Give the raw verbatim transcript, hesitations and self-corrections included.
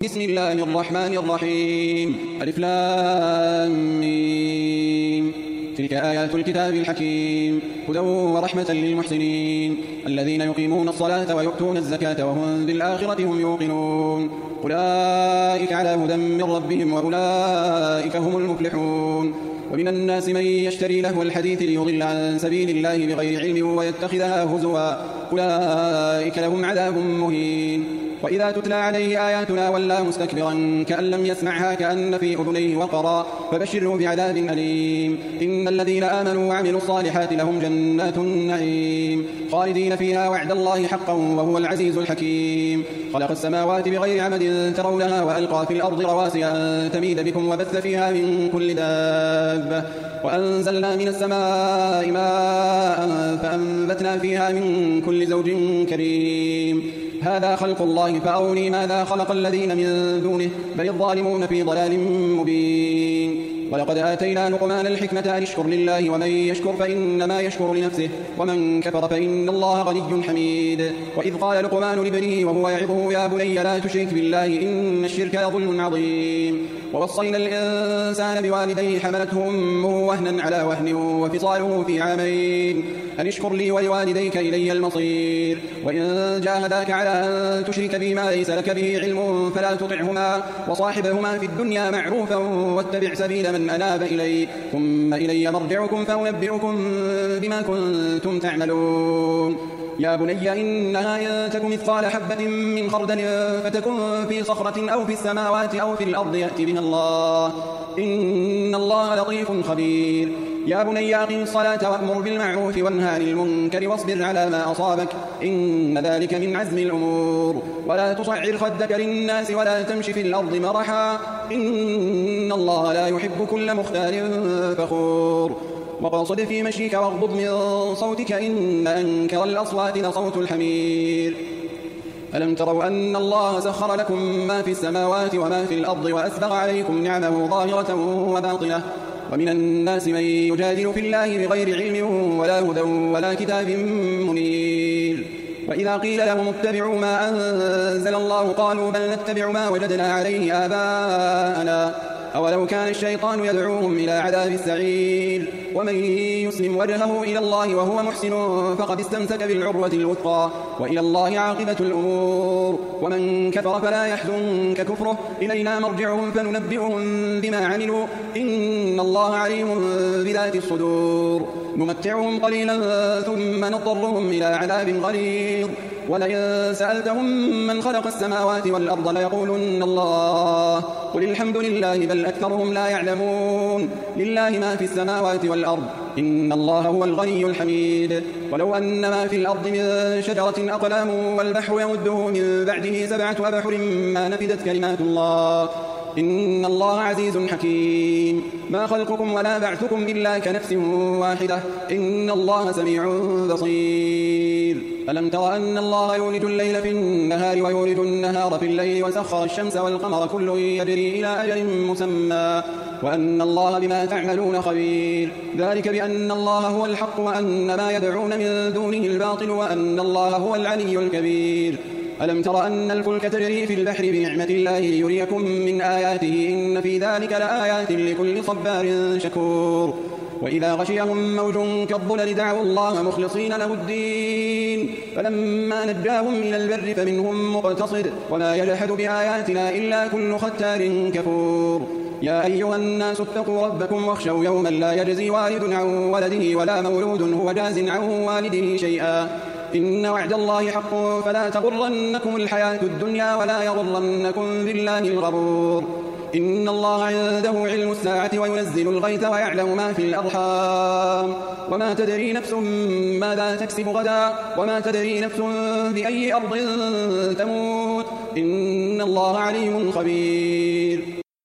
بسم الله الرحمن الرحيم. ألف لام ميم. تلك آيات الكتاب الحكيم هدى ورحمة للمحسنين الذين يقيمون الصلاة ويؤتون الزكاة وهم بالآخرة هم يوقنون أولئك على هدى من ربهم وأولئك هم المفلحون. ومن الناس من يشتري لهو الحديث ليضل عن سبيل الله بغير علم ويتخذها هزوا أولئك لهم عذاب مهين. وإذا تتلى عليه آياتنا ولى مستكبرا كأن لم يسمعها كأن في أذنيه وقرا فبشره بعذاب أليم. إن الذين آمنوا وعملوا الصالحات لهم جنات النعيم خالدين فيها وعد الله حقا وهو العزيز الحكيم. خلق السماوات بغير عمد ترونها وألقى في الأرض رواسي أن تميد بكم وبث فيها من كل دابة وأنزلنا من السماء ماء فأنبتنا فيها من كل زوج كريم. هذا خلق الله فأروني ماذا خلق الذين من دونه بل الظالمون في ضلال مبين. ولقد آتينا لقمان الحكمة أن اشكر لله ومن يشكر فإنما يشكر لنفسه ومن كفر فإن الله غني حميد. وإذ قال لقمان لابنه وهو يعظه يا بني لا تشرك بالله إن الشرك لظلم عظيم. ووصينا الإنسان بوالديه حملته أمه وهنا على وهن وفصاله في عامين أن اشكر لي ولوالديك إلي المصير. وإن جاهداك على أن تشرك بي ما ليس لك به علم فلا تطعهما وصاحبهما في الدنيا معروفا واتبع سبيل من أناب إلي ثم إلي مرجعكم فأنبئكم بما كنتم تعملون. يا بني إنها إن تك مثقال حبة من خردل فتكن في صخرة أو في السماوات أو في الأرض يأتي بها الله إن الله لطيف خبير. يا بني أقم الصلاة وأمر بالمعروف وانهى عن المنكر واصبر على ما أصابك إن ذلك من عزم الأمور. ولا تصعر خدك للناس ولا تمش في الأرض مرحا إن الله لا يحب كل مختال فخور. وقصد في مشيك واغضض من صوتك إن أنكر الأصوات لصوت الحمير. ألم تروا أن الله سخر لكم ما في السماوات وما في الأرض وأسبغ عليكم نعمه ظاهرة وباطنة ومن الناس من يجادل في الله بغير علم ولا هدى ولا كتاب منير. وإذا قيل لهم اتبعوا ما أنزل الله قالوا بل نتبع ما وجدنا عليه آباءنا أولو كان الشيطان يدعوهم إلى عذاب السعير. ومن يسلم وجهه إلى الله وهو محسن فقد استمسك بالعروة الوثقى وإلى الله عاقبة الأمور. ومن كفر فلا يحزنك كفره إلينا مرجعهم فننبئهم بما عملوا إن الله عليم بذات الصدور. نمتعهم قليلا ثم نضطرهم إلى عذاب غليظ. ولئن سألتهم من خلق السماوات والأرض ليقولن الله قل الحمد لله بل أكثرهم لا يعلمون. لله ما في السماوات والأرض إن الله هو الغني الحميد. ولو أن ما في الأرض من شجرة أقلام والبحر يمده من بعده سبعة أبحر ما نفدت كلمات الله إن الله عزيز حكيم. ما خلقكم ولا بعثكم إلا كنفس واحدة إن الله سميع بصير. ألم تر أن الله يولج الليل في النهار ويولج النهار في الليل وسخر الشمس والقمر كل يجري إلى أجل مسمى وأن الله بما تعملون خبير. ذلك بأن الله هو الحق وأن ما يدعون من دونه الباطل وأن الله هو العلي الكبير. ألم تر أن الفلك تجري في البحر بنعمة الله ليريكم من آياته إن في ذلك لآيات لكل صبار شكور. وإذا غشيهم موج كالظلل دعوا الله مخلصين له الدين فلما نجاهم إلى البر فمنهم مقتصد وما يجحد بآياتنا إلا كل ختار كفور. يا أيها الناس اتقوا ربكم واخشوا يوما لا يجزي والد عن ولده ولا مولود هو جاز عن والده شيئا إن وعد الله حق فلا تغرنكم الحياة الدنيا ولا يغرنكم بالله الغرور. إن الله عنده علم الساعة وينزل الغيث ويعلم ما في الأرحام وما تدري نفس ماذا تكسب غدا وما تدري نفس بأي أرض تموت إن الله عليم خبير.